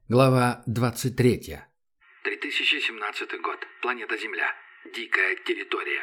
Глава 23. 3017 год. Планета Земля. Дикая территория.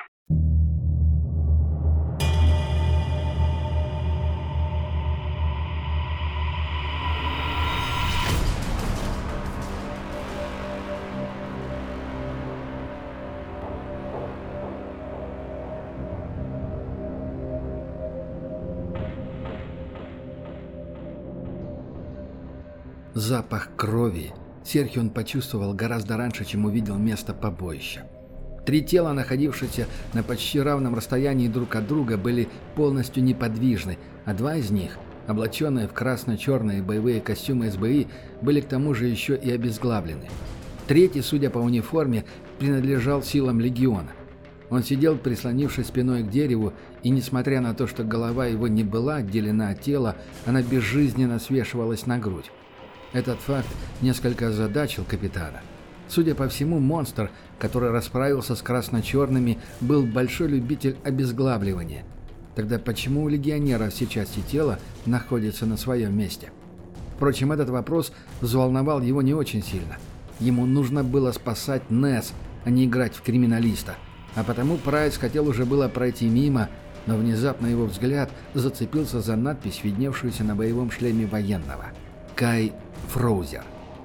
Запах крови Серхион почувствовал гораздо раньше, чем увидел место побоища. Три тела, находившиеся на почти равном расстоянии друг от друга, были полностью неподвижны, а два из них, облаченные в красно-черные боевые костюмы СБИ, были к тому же еще и обезглавлены. Третий, судя по униформе, принадлежал силам легиона. Он сидел, прислонившись спиной к дереву, и, несмотря на то, что голова его не была отделена от тела, она безжизненно свешивалась на грудь. Этот факт несколько озадачил капитана. Судя по всему, монстр, который расправился с красно-черными, был большой любитель обезглавливания. Тогда почему у легионера все части тела находятся на своем месте? Впрочем, этот вопрос взволновал его не очень сильно. Ему нужно было спасать Несс, а не играть в криминалиста. А потому Прайс хотел уже было пройти мимо, но внезапно его взгляд зацепился за надпись, видневшуюся на боевом шлеме военного. «Кай Фроузер».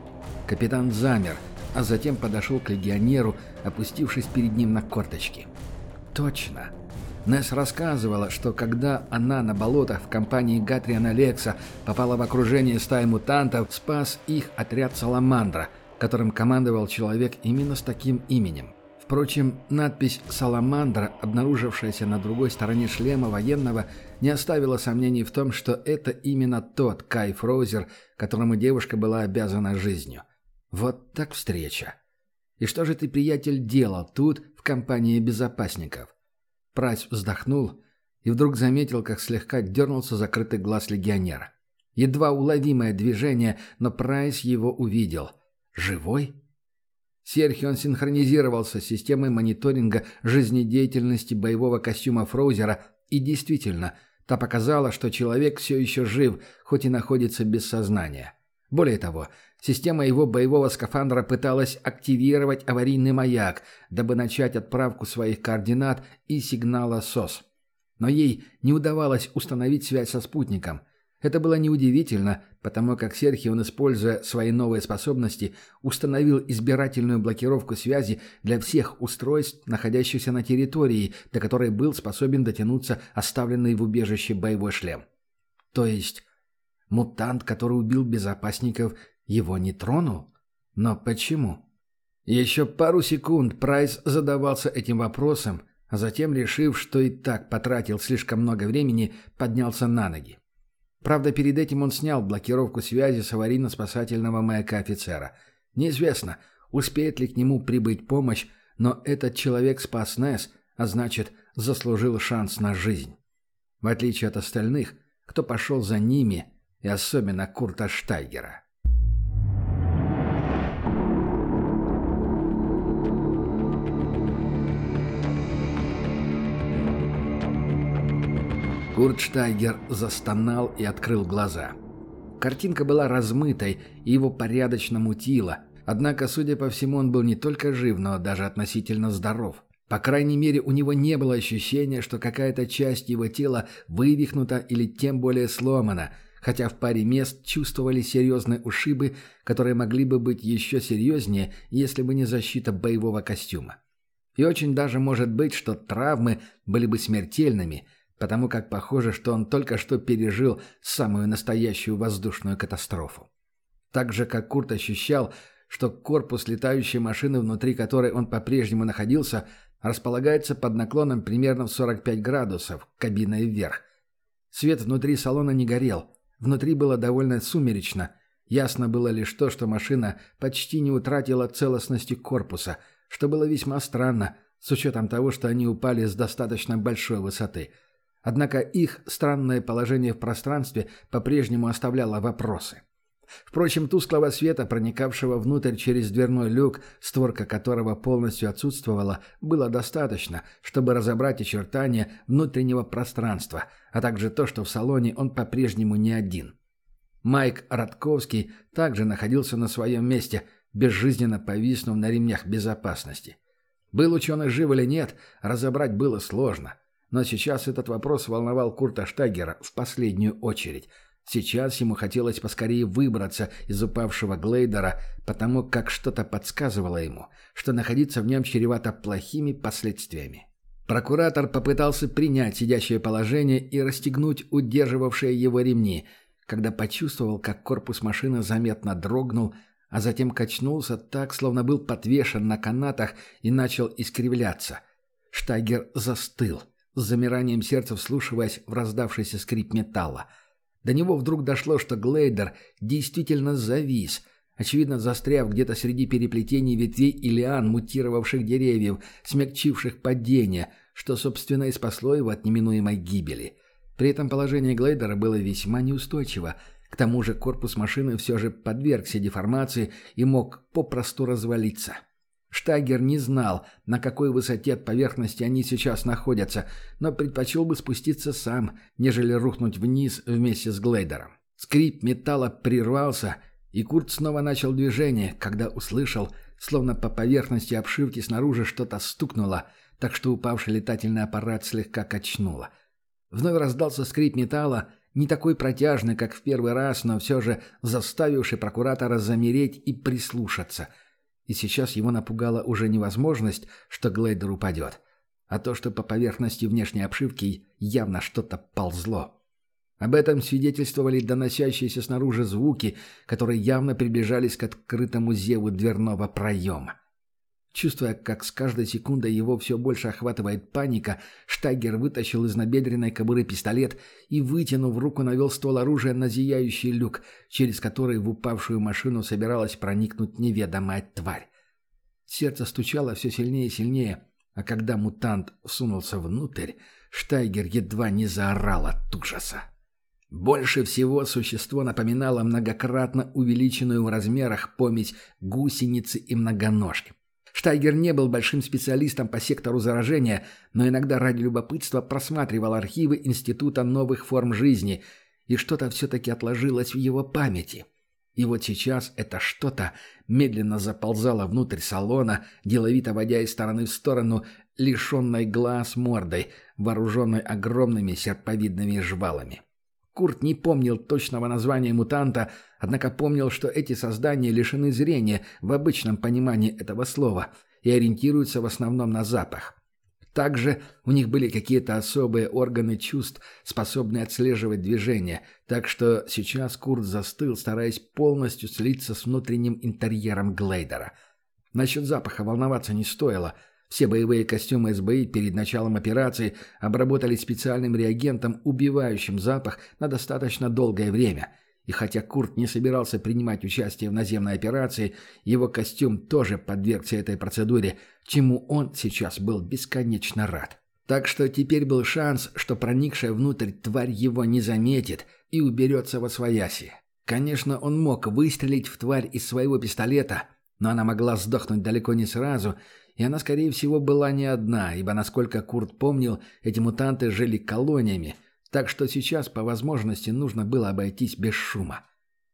Капитан замер, а затем подошел к легионеру, опустившись перед ним на корточки. Точно. Несс рассказывала, что когда она на болотах в компании Гатриана Лекса попала в окружение стаи мутантов, спас их отряд «Саламандра», которым командовал человек именно с таким именем. Впрочем, надпись «Саламандра», обнаружившаяся на другой стороне шлема военного, не оставила сомнений в том, что это именно тот Кай Фроузер, которому девушка была обязана жизнью. Вот так встреча. И что же ты, приятель, делал тут, в компании безопасников? Прайс вздохнул и вдруг заметил, как слегка дернулся закрытый глаз легионера. Едва уловимое движение, но Прайс его увидел. Живой? Серхион синхронизировался с системой мониторинга жизнедеятельности боевого костюма Фроузера, и действительно, та показала, что человек все еще жив, хоть и находится без сознания. Более того, система его боевого скафандра пыталась активировать аварийный маяк, дабы начать отправку своих координат и сигнала СОС. Но ей не удавалось установить связь со спутником. Это было неудивительно, потому как Серхион, используя свои новые способности, установил избирательную блокировку связи для всех устройств, находящихся на территории, до которой был способен дотянуться оставленный в убежище боевой шлем. То есть мутант, который убил безопасников, его не тронул? Но почему? Еще пару секунд Прайс задавался этим вопросом, а затем, решив, что и так потратил слишком много времени, поднялся на ноги. Правда, перед этим он снял блокировку связи с аварийно-спасательного маяка офицера. Неизвестно, успеет ли к нему прибыть помощь, но этот человек спас Несс, а значит, заслужил шанс на жизнь. В отличие от остальных, кто пошел за ними, и особенно Курта Штайгера. Курт Штайгер застонал и открыл глаза. Картинка была размытой, и его порядочно мутило. Однако, судя по всему, он был не только жив, но даже относительно здоров. По крайней мере, у него не было ощущения, что какая-то часть его тела вывихнута или тем более сломана, хотя в паре мест чувствовали серьезные ушибы, которые могли бы быть еще серьезнее, если бы не защита боевого костюма. И очень даже может быть, что травмы были бы смертельными, потому как похоже, что он только что пережил самую настоящую воздушную катастрофу. Так же, как Курт ощущал, что корпус летающей машины, внутри которой он по-прежнему находился, располагается под наклоном примерно в 45 градусов, кабиной вверх. Свет внутри салона не горел, внутри было довольно сумеречно. Ясно было лишь то, что машина почти не утратила целостности корпуса, что было весьма странно, с учетом того, что они упали с достаточно большой высоты. Однако их странное положение в пространстве по-прежнему оставляло вопросы. Впрочем, тусклого света, проникавшего внутрь через дверной люк, створка которого полностью отсутствовала, было достаточно, чтобы разобрать очертания внутреннего пространства, а также то, что в салоне он по-прежнему не один. Майк Радковский также находился на своем месте, безжизненно повиснув на ремнях безопасности. Был ученый жив или нет, разобрать было сложно. Но сейчас этот вопрос волновал Курта Штагера в последнюю очередь. Сейчас ему хотелось поскорее выбраться из упавшего глейдера, потому как что-то подсказывало ему, что находиться в нем чревато плохими последствиями. Прокуратор попытался принять сидящее положение и расстегнуть удерживавшие его ремни, когда почувствовал, как корпус машины заметно дрогнул, а затем качнулся так, словно был подвешен на канатах и начал искривляться. Штагер застыл, с замиранием сердца вслушиваясь в раздавшийся скрип металла. До него вдруг дошло, что глейдер действительно завис, очевидно застряв где-то среди переплетений ветвей и лиан мутировавших деревьев, смягчивших падение, что, собственно, и спасло его от неминуемой гибели. При этом положение глейдера было весьма неустойчиво. К тому же корпус машины все же подвергся деформации и мог попросту развалиться. Штагер не знал, на какой высоте от поверхности они сейчас находятся, но предпочел бы спуститься сам, нежели рухнуть вниз вместе с глейдером. Скрип металла прервался, и Курт снова начал движение, когда услышал, словно по поверхности обшивки снаружи что-то стукнуло, так что упавший летательный аппарат слегка качнуло. Вновь раздался скрип металла, не такой протяжный, как в первый раз, но все же заставивший прокуратора замереть и прислушаться. И сейчас его напугала уже невозможность, что глейдер упадет, а то, что по поверхности внешней обшивки явно что-то ползло. Об этом свидетельствовали доносящиеся снаружи звуки, которые явно приближались к открытому зеву дверного проема. Чувствуя, как с каждой секундой его все больше охватывает паника, Штагер вытащил из набедренной кобуры пистолет и, вытянув руку, навел ствол оружия на зияющий люк, через который в упавшую машину собиралась проникнуть неведомая тварь. Сердце стучало все сильнее и сильнее, а когда мутант сунулся внутрь, Штагер едва не заорал от ужаса. Больше всего существо напоминало многократно увеличенную в размерах помесь гусеницы и многоножки. Штайгер не был большим специалистом по сектору заражения, но иногда ради любопытства просматривал архивы Института новых форм жизни, и что-то все-таки отложилось в его памяти. И вот сейчас это что-то медленно заползало внутрь салона, деловито водя из стороны в сторону, лишенной глаз мордой, вооруженной огромными серповидными жвалами. Курт не помнил точного названия мутанта, однако помнил, что эти создания лишены зрения в обычном понимании этого слова и ориентируются в основном на запах. Также у них были какие-то особые органы чувств, способные отслеживать движения, так что сейчас Курт застыл, стараясь полностью слиться с внутренним интерьером глейдера. Насчет запаха волноваться не стоило. Все боевые костюмы СБИ перед началом операции обработали специальным реагентом, убивающим запах на достаточно долгое время. И хотя Курт не собирался принимать участие в наземной операции, его костюм тоже подвергся этой процедуре, чему он сейчас был бесконечно рад. Так что теперь был шанс, что проникшая внутрь тварь его не заметит и уберется восвояси. Конечно, он мог выстрелить в тварь из своего пистолета, но она могла сдохнуть далеко не сразу, и она, скорее всего, была не одна, ибо, насколько Курт помнил, эти мутанты жили колониями, так что сейчас, по возможности, нужно было обойтись без шума.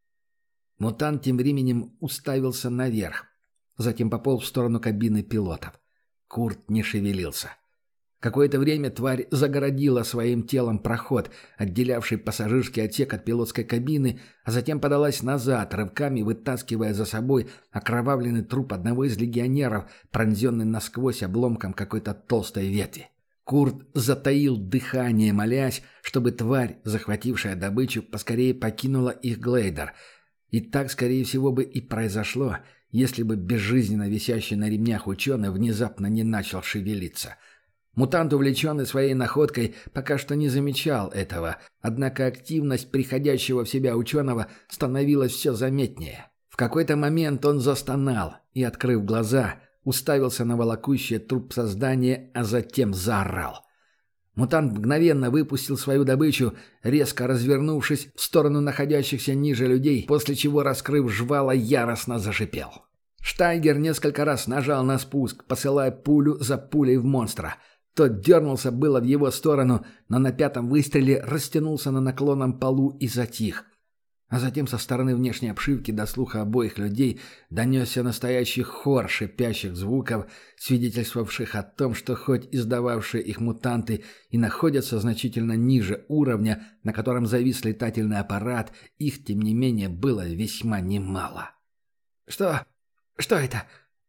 Мутант тем временем уставился наверх, затем пополз в сторону кабины пилотов. Курт не шевелился. Какое-то время тварь загородила своим телом проход, отделявший пассажирский отсек от пилотской кабины, а затем подалась назад, рывками вытаскивая за собой окровавленный труп одного из легионеров, пронзенный насквозь обломком какой-то толстой ветви. Курт затаил дыхание, молясь, чтобы тварь, захватившая добычу, поскорее покинула их глейдер. И так, скорее всего, бы и произошло, если бы безжизненно висящий на ремнях ученый внезапно не начал шевелиться. Мутант, увлеченный своей находкой, пока что не замечал этого, однако активность приходящего в себя ученого становилась все заметнее. В какой-то момент он застонал и, открыв глаза, уставился на волокущее труп создания, а затем заорал. Мутант мгновенно выпустил свою добычу, резко развернувшись в сторону находящихся ниже людей, после чего, раскрыв жвала, яростно зашипел. Штайгер несколько раз нажал на спуск, посылая пулю за пулей в монстра. Тот дернулся было в его сторону, но на пятом выстреле растянулся на наклонном полу и затих. А затем со стороны внешней обшивки до слуха обоих людей донесся настоящий хор шипящих звуков, свидетельствовавших о том, что хоть издававшие их мутанты и находятся значительно ниже уровня, на котором завис летательный аппарат, их, тем не менее, было весьма немало. «Что? Что это?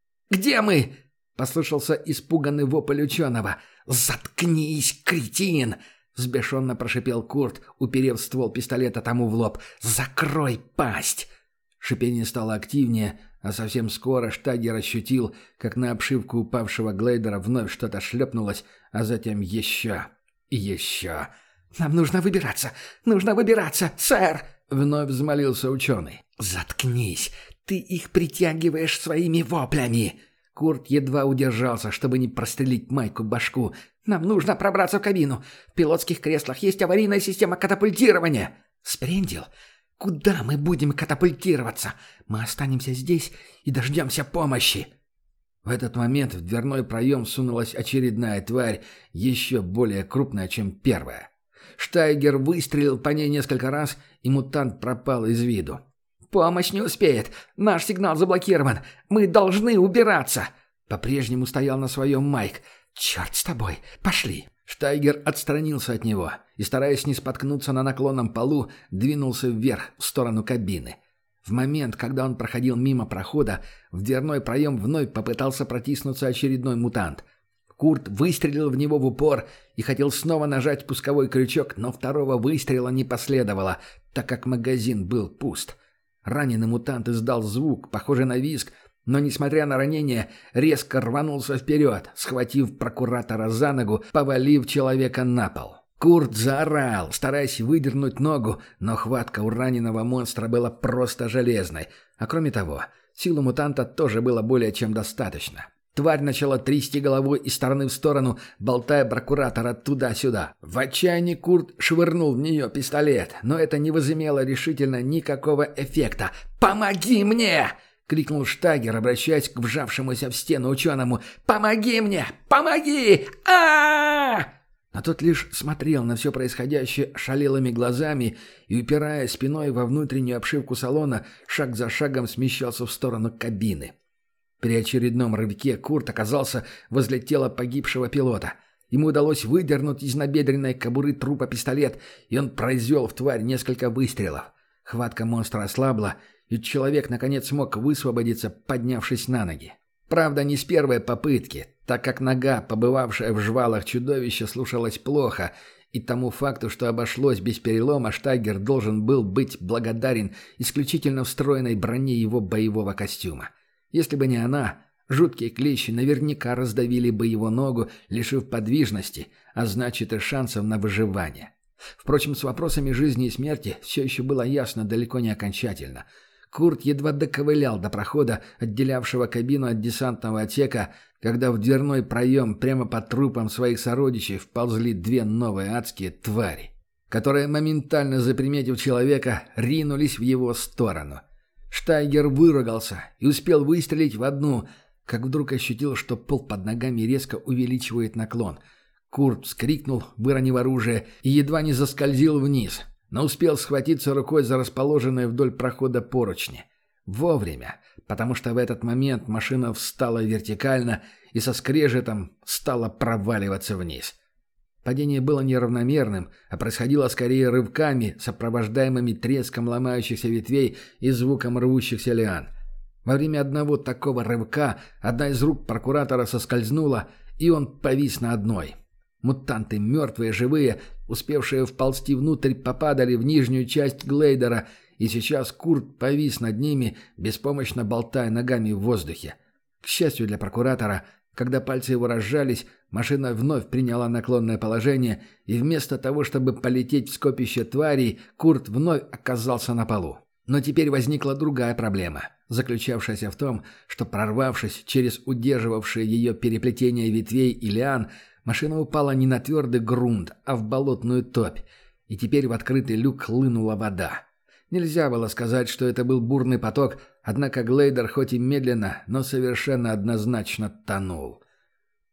Где мы?» — послышался испуганный вопль ученого. «Заткнись, кретин!» — взбешенно прошипел Курт, уперев ствол пистолета тому в лоб. «Закрой пасть!» Шипение стало активнее, а совсем скоро Штагер ощутил, как на обшивку упавшего глейдера вновь что-то шлепнулось, а затем еще и еще. «Нам нужно выбираться! Нужно выбираться, сэр!» — вновь взмолился ученый. «Заткнись! Ты их притягиваешь своими воплями!» Курт едва удержался, чтобы не прострелить Майку башку. «Нам нужно пробраться в кабину. В пилотских креслах есть аварийная система катапультирования». «Спрендил? Куда мы будем катапультироваться? Мы останемся здесь и дождемся помощи». В этот момент в дверной проем сунулась очередная тварь, еще более крупная, чем первая. Штайгер выстрелил по ней несколько раз, и мутант пропал из виду. «Помощь не успеет! Наш сигнал заблокирован! Мы должны убираться!» По-прежнему стоял на своем Майк. «Черт с тобой! Пошли!» Штайгер отстранился от него и, стараясь не споткнуться на наклонном полу, двинулся вверх, в сторону кабины. В момент, когда он проходил мимо прохода, в дверной проем вновь попытался протиснуться очередной мутант. Курт выстрелил в него в упор и хотел снова нажать спусковой крючок, но второго выстрела не последовало, так как магазин был пуст. Раненый мутант издал звук, похожий на визг, но, несмотря на ранение, резко рванулся вперед, схватив прокуратора за ногу, повалив человека на пол. Курт заорал, стараясь выдернуть ногу, но хватка у раненого монстра была просто железной. А кроме того, силы мутанта тоже было более чем достаточно. Тварь начала трясти головой из стороны в сторону, болтая прокуратора туда-сюда. В отчаянии Курт швырнул в нее пистолет, но это не возымело решительно никакого эффекта. «Помоги мне!» — крикнул Штагер, обращаясь к вжавшемуся в стену ученому. «Помоги мне! Помоги! А-а-а!» Но тот лишь смотрел на все происходящее ошалелыми глазами и, упирая спиной во внутреннюю обшивку салона, шаг за шагом смещался в сторону кабины. При очередном рывке Курт оказался возле тела погибшего пилота. Ему удалось выдернуть из набедренной кобуры трупа пистолет, и он произвел в тварь несколько выстрелов. Хватка монстра ослабла, и человек наконец смог высвободиться, поднявшись на ноги. Правда, не с первой попытки, так как нога, побывавшая в жвалах чудовища, слушалась плохо, и тому факту, что обошлось без перелома, Штайгер должен был быть благодарен исключительно встроенной броне его боевого костюма. Если бы не она, жуткие клещи наверняка раздавили бы его ногу, лишив подвижности, а значит и шансов на выживание. Впрочем, с вопросами жизни и смерти все еще было ясно далеко не окончательно. Курт едва доковылял до прохода, отделявшего кабину от десантного отсека, когда в дверной проем прямо под трупом своих сородичей вползли две новые адские твари, которые, моментально заприметив человека, ринулись в его сторону. Штайгер выругался и успел выстрелить в одну, как вдруг ощутил, что пол под ногами резко увеличивает наклон. Курт вскрикнул, выронив оружие, и едва не заскользил вниз, но успел схватиться рукой за расположенные вдоль прохода поручни. Вовремя, потому что в этот момент машина встала вертикально и со скрежетом стала проваливаться вниз. Падение было неравномерным, а происходило скорее рывками, сопровождаемыми треском ломающихся ветвей и звуком рвущихся лиан. Во время одного такого рывка одна из рук прокуратора соскользнула, и он повис на одной. Мутанты, мертвые, живые, успевшие вползти внутрь, попадали в нижнюю часть глейдера, и сейчас Курт повис над ними, беспомощно болтая ногами в воздухе. К счастью для прокуратора, когда пальцы его разжались, машина вновь приняла наклонное положение, и вместо того, чтобы полететь в скопище тварей, Курт вновь оказался на полу. Но теперь возникла другая проблема, заключавшаяся в том, что, прорвавшись через удерживавшие ее переплетение ветвей и лиан, машина упала не на твердый грунт, а в болотную топь, и теперь в открытый люк хлынула вода. Нельзя было сказать, что это был бурный поток, однако глейдер хоть и медленно, но совершенно однозначно тонул.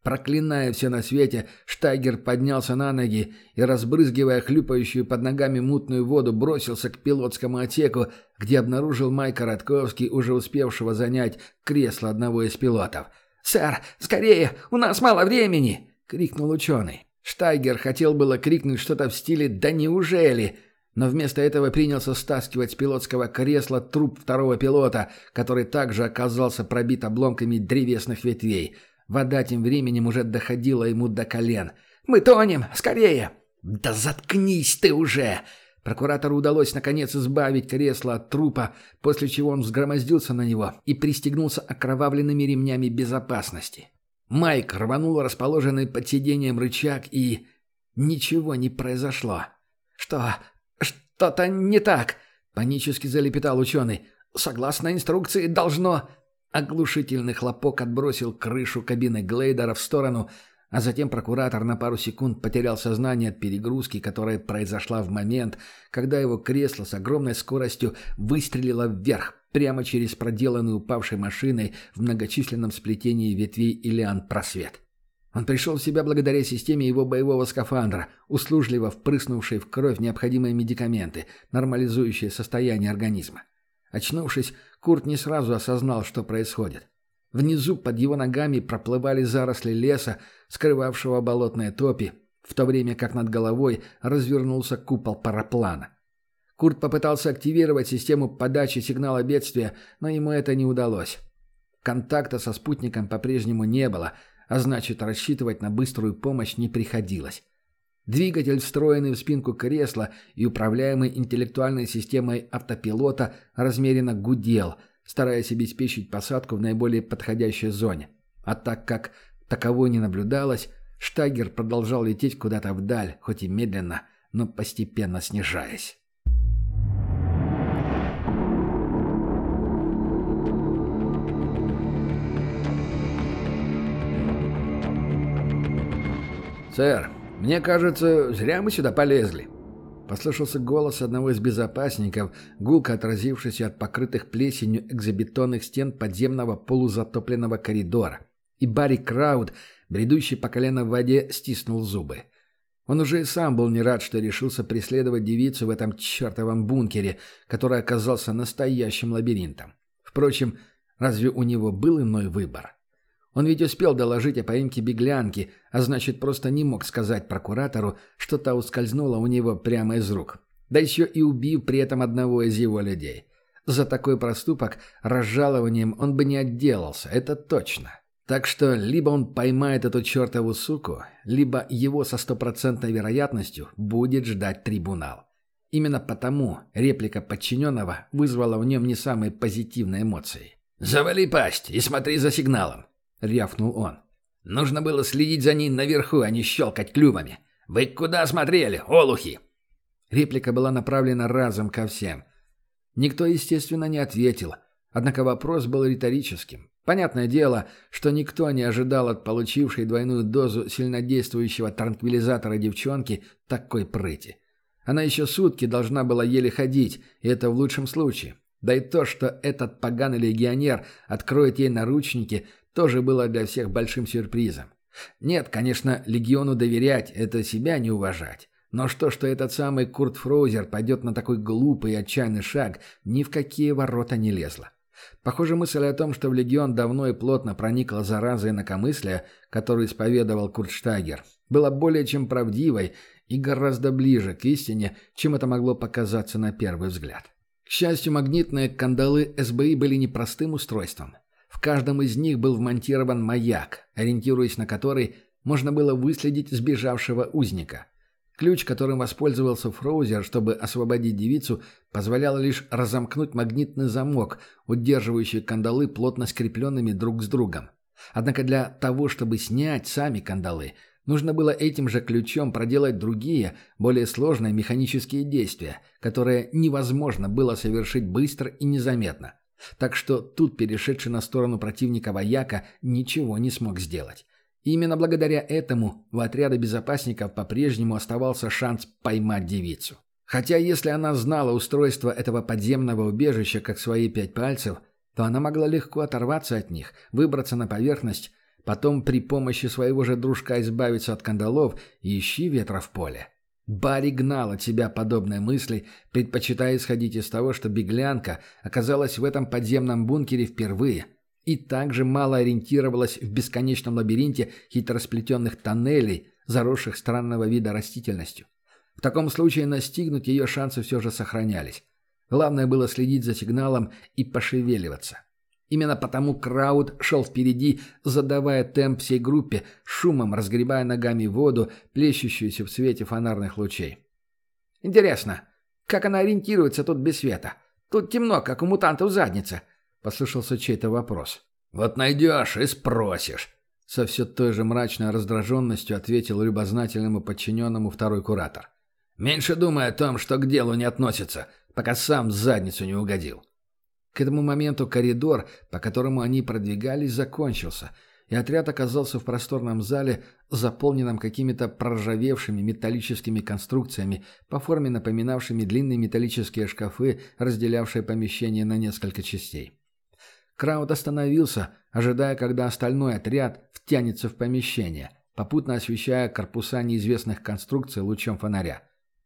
Проклиная все на свете, Штайгер поднялся на ноги и, разбрызгивая хлюпающую под ногами мутную воду, бросился к пилотскому отсеку, где обнаружил Майка Ротковский, уже успевшего занять кресло одного из пилотов. «Сэр, скорее! У нас мало времени!» — крикнул ученый. Штайгер хотел было крикнуть что-то в стиле «Да неужели?», но вместо этого принялся стаскивать с пилотского кресла труп второго пилота, который также оказался пробит обломками древесных ветвей. Вода тем временем уже доходила ему до колен. «Мы тонем! Скорее!» «Да заткнись ты уже!» Прокуратору удалось наконец избавить кресло от трупа, после чего он взгромоздился на него и пристегнулся окровавленными ремнями безопасности. Майк рванул расположенный под сиденьем рычаг, и... ничего не произошло. «Что-то не так!» — панически залепетал ученый. «Согласно инструкции, должно...» Оглушительный хлопок отбросил крышу кабины глейдера в сторону, а затем прокуратор на пару секунд потерял сознание от перегрузки, которая произошла в момент, когда его кресло с огромной скоростью выстрелило вверх, прямо через проделанный упавшей машиной в многочисленном сплетении ветвей и лиан просвет. Он пришел в себя благодаря системе его боевого скафандра, услужливо впрыснувшей в кровь необходимые медикаменты, нормализующие состояние организма. Очнувшись, Курт не сразу осознал, что происходит. Внизу под его ногами проплывали заросли леса, скрывавшего болотные топи, в то время как над головой развернулся купол параплана. Курт попытался активировать систему подачи сигнала бедствия, но ему это не удалось. Контакта со спутником по-прежнему не было, а значит, рассчитывать на быструю помощь не приходилось. Двигатель, встроенный в спинку кресла и управляемый интеллектуальной системой автопилота, размеренно гудел, стараясь обеспечить посадку в наиболее подходящей зоне. А так как таковой не наблюдалось, Штайгер продолжал лететь куда-то вдаль, хоть и медленно, но постепенно снижаясь. «Сэр, мне кажется, зря мы сюда полезли», — послышался голос одного из безопасников, гулко отразившийся от покрытых плесенью экзобетонных стен подземного полузатопленного коридора. И Барри Крауд, бредущий по колено в воде, стиснул зубы. Он уже и сам был не рад, что решился преследовать девицу в этом чертовом бункере, который оказался настоящим лабиринтом. Впрочем, разве у него был иной выбор? Он ведь успел доложить о поимке беглянки, а значит, просто не мог сказать прокуратору, что та ускользнула у него прямо из рук. Да еще и убив при этом одного из его людей. За такой проступок разжалованием он бы не отделался, это точно. Так что либо он поймает эту чертову суку, либо его со 100% вероятностью будет ждать трибунал. Именно потому реплика подчиненного вызвала в нем не самые позитивные эмоции. «Завали пасть и смотри за сигналом», — рявкнул он. «Нужно было следить за ней наверху, а не щелкать клювами. Вы куда смотрели, олухи?» Реплика была направлена разом ко всем. Никто, естественно, не ответил, однако вопрос был риторическим. Понятное дело, что никто не ожидал от получившей двойную дозу сильнодействующего транквилизатора девчонки такой прыти. Она еще сутки должна была еле ходить, и это в лучшем случае. Да и то, что этот поганый легионер откроет ей наручники, тоже было для всех большим сюрпризом. Нет, конечно, легиону доверять – это себя не уважать. Но что этот самый Курт Фроузер пойдет на такой глупый и отчаянный шаг, ни в какие ворота не лезло. Похоже, мысль о том, что в легион давно и плотно проникла зараза инакомыслия, которую исповедовал Курт Штайгер, была более чем правдивой и гораздо ближе к истине, чем это могло показаться на первый взгляд. К счастью, магнитные кандалы СБИ были непростым устройством. В каждом из них был вмонтирован маяк, ориентируясь на который можно было выследить сбежавшего узника. Ключ, которым воспользовался Фроузер, чтобы освободить девицу, позволял лишь разомкнуть магнитный замок, удерживающий кандалы плотно скрепленными друг с другом. Однако для того, чтобы снять сами кандалы, нужно было этим же ключом проделать другие, более сложные механические действия, которые невозможно было совершить быстро и незаметно. Так что тут перешедший на сторону противника вояка ничего не смог сделать. И именно благодаря этому у отряда безопасников по-прежнему оставался шанс поймать девицу. Хотя если она знала устройство этого подземного убежища как свои 5 пальцев, то она могла легко оторваться от них, выбраться на поверхность, потом при помощи своего же дружка избавиться от кандалов и ищи ветра в поле. Барри гнал от себя подобные мысли, предпочитая исходить из того, что беглянка оказалась в этом подземном бункере впервые и также мало ориентировалась в бесконечном лабиринте хитросплетенных тоннелей, заросших странного вида растительностью. В таком случае настигнуть ее шансы все же сохранялись. Главное было следить за сигналом и пошевеливаться. Именно потому Крауд шел впереди, задавая темп всей группе, шумом разгребая ногами воду, плещущуюся в свете фонарных лучей. «Интересно, как она ориентируется тут без света? Тут темно, как у мутантов задница», — послышался чей-то вопрос. «Вот найдешь и спросишь», — со все той же мрачной раздраженностью ответил любознательному подчиненному второй куратор. «Меньше думай о том, что к делу не относится, пока сам в задницу не угодил». К этому моменту коридор, по которому они продвигались, закончился, и отряд оказался в просторном зале, заполненном какими-то проржавевшими металлическими конструкциями, по форме напоминавшими длинные металлические шкафы, разделявшие помещение на несколько частей. Крауд остановился, ожидая, когда остальной отряд втянется в помещение, попутно освещая корпуса неизвестных конструкций лучом фонаря.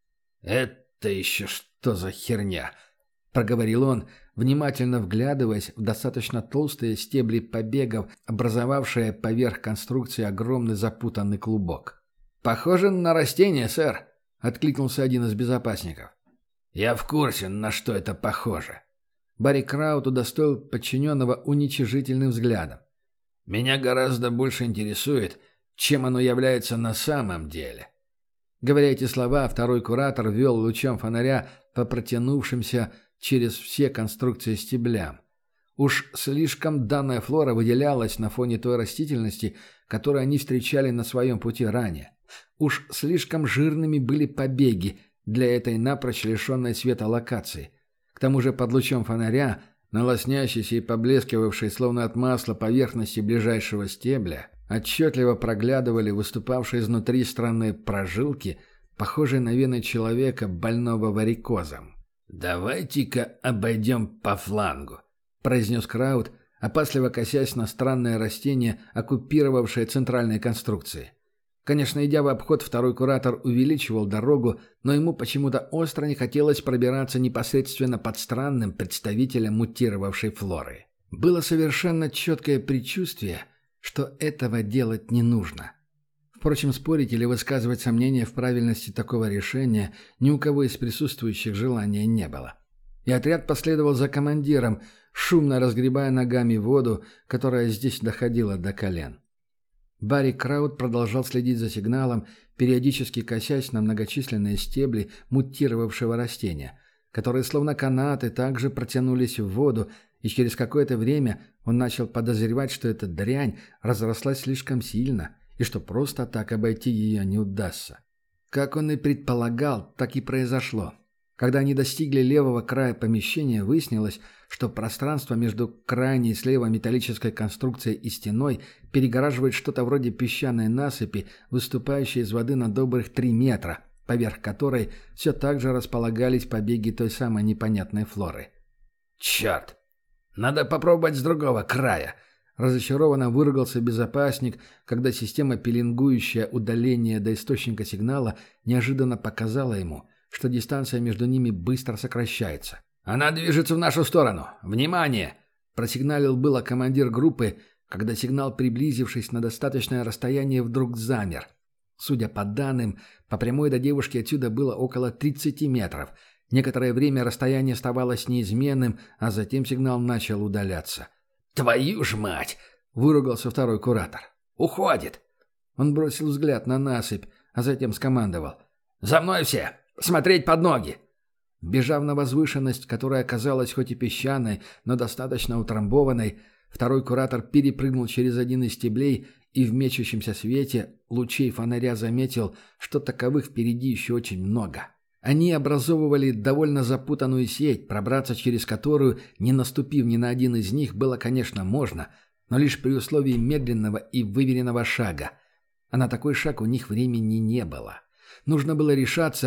«Это еще что за херня?» — проговорил он, внимательно вглядываясь в достаточно толстые стебли побегов, образовавшие поверх конструкции огромный запутанный клубок. «Похоже на растение, сэр», — откликнулся один из безопасников. «Я в курсе, на что это похоже». Барри Крауд удостоил подчиненного уничижительным взглядом. «Меня гораздо больше интересует, чем оно является на самом деле». Говоря эти слова, второй куратор вел лучом фонаря по протянувшимся через все конструкции стеблям. Уж слишком данная флора выделялась на фоне той растительности, которую они встречали на своем пути ранее. Уж слишком жирными были побеги для этой напрочь лишенной света локации. К тому же под лучом фонаря, на лоснящейся и поблескивавшей словно от масла поверхности ближайшего стебля, отчетливо проглядывали выступавшие изнутри странные прожилки, похожие на вены человека, больного варикозом. «Давайте-ка обойдем по флангу», — произнес Крауд, опасливо косясь на странное растение, оккупировавшее центральные конструкции. Конечно, идя в обход, второй куратор увеличивал дорогу, но ему почему-то остро не хотелось пробираться непосредственно под странным представителем мутировавшей флоры. Было совершенно четкое предчувствие, что этого делать не нужно. Впрочем, спорить или высказывать сомнения в правильности такого решения ни у кого из присутствующих желания не было. И отряд последовал за командиром, шумно разгребая ногами воду, которая здесь доходила до колен. Барри Крауд продолжал следить за сигналом, периодически косясь на многочисленные стебли мутировавшего растения, которые словно канаты также протянулись в воду, и через какое-то время он начал подозревать, что эта дрянь разрослась слишком сильно, и что просто так обойти ее не удастся. Как он и предполагал, так и произошло. Когда они достигли левого края помещения, выяснилось, что пространство между крайней слева металлической конструкцией и стеной перегораживает что-то вроде песчаной насыпи, выступающей из воды на добрых 3 метра, поверх которой все так же располагались побеги той самой непонятной флоры. «Черт! Надо попробовать с другого края!» Разочарованно выругался безопасник, когда система, пеленгующая удаление до источника сигнала, неожиданно показала ему, что дистанция между ними быстро сокращается. «Она движется в нашу сторону! Внимание!» – просигналил было командир группы, когда сигнал, приблизившись на достаточное расстояние, вдруг замер. Судя по данным, по прямой до девушки отсюда было около 30 метров. Некоторое время расстояние оставалось неизменным, а затем сигнал начал удаляться. «Твою ж мать!» – выругался второй куратор. «Уходит!» Он бросил взгляд на насыпь, а затем скомандовал. «За мной все! Смотреть под ноги!» Бежав на возвышенность, которая оказалась хоть и песчаной, но достаточно утрамбованной, второй куратор перепрыгнул через один из стеблей и в мечущемся свете лучей фонаря заметил, что таковых впереди еще очень много. Они образовывали довольно запутанную сеть, пробраться через которую, не наступив ни на один из них, было, конечно, можно, но лишь при условии медленного и выверенного шага. А на такой шаг у них времени не было. Нужно было решаться,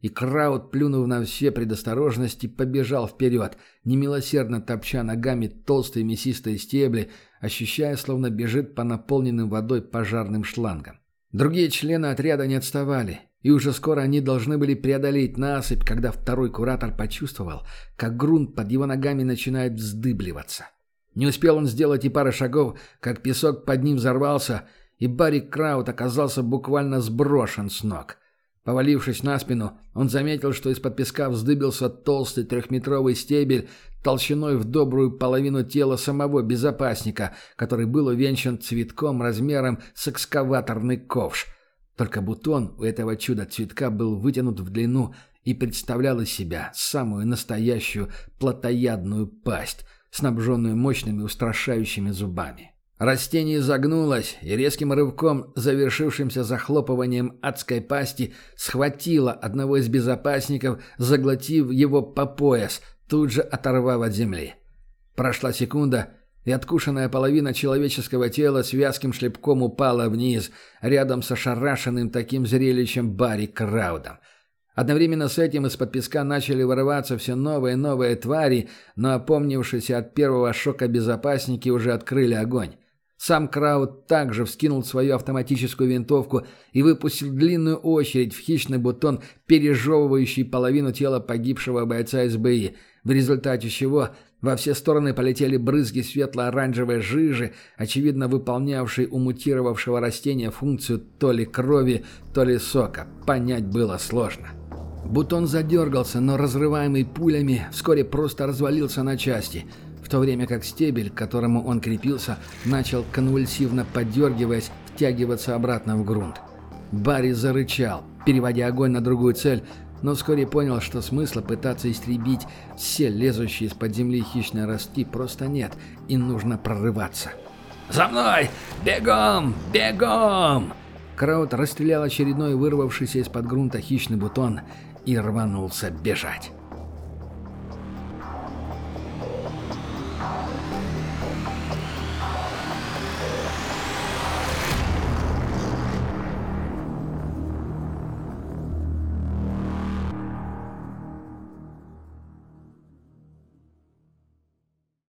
И Краут, плюнув на все предосторожности, побежал вперед, немилосердно топча ногами толстые мясистые стебли, ощущая, словно бежит по наполненным водой пожарным шлангам. Другие члены отряда не отставали, и уже скоро они должны были преодолеть насыпь, когда второй куратор почувствовал, как грунт под его ногами начинает вздыбливаться. Не успел он сделать и пары шагов, как песок под ним взорвался, и Барри Краут оказался буквально сброшен с ног. Повалившись на спину, он заметил, что из-под песка вздыбился толстый 3-метровый стебель толщиной в добрую половину тела самого безопасника, который был увенчан цветком размером с экскаваторный ковш. Только бутон у этого чудо-цветка был вытянут в длину и представлял из себя самую настоящую плотоядную пасть, снабженную мощными устрашающими зубами. Растение изогнулось и резким рывком, завершившимся захлопыванием адской пасти, схватило одного из безопасников, заглотив его по пояс, тут же оторвав от земли. Прошла секунда, и откушенная половина человеческого тела с вязким шлепком упала вниз, рядом с ошарашенным таким зрелищем Барри Краудом. Одновременно с этим из-под песка начали вырываться все новые и новые твари, но опомнившиеся от первого шока безопасники уже открыли огонь. Сам Крауд также вскинул свою автоматическую винтовку и выпустил длинную очередь в хищный бутон, пережевывающий половину тела погибшего бойца СБИ, в результате чего во все стороны полетели брызги светло-оранжевой жижи, очевидно выполнявшей у мутировавшего растения функцию то ли крови, то ли сока. Понять было сложно. Бутон задергался, но разрываемый пулями вскоре просто развалился на части, в то время как стебель, к которому он крепился, начал конвульсивно подергиваясь, втягиваться обратно в грунт. Барри зарычал, переводя огонь на другую цель, но вскоре понял, что смысла пытаться истребить все лезущие из-под земли хищные ростки просто нет, и нужно прорываться. «За мной! Бегом! Бегом!» Крауд расстрелял очередной вырвавшийся из-под грунта хищный бутон и рванулся бежать.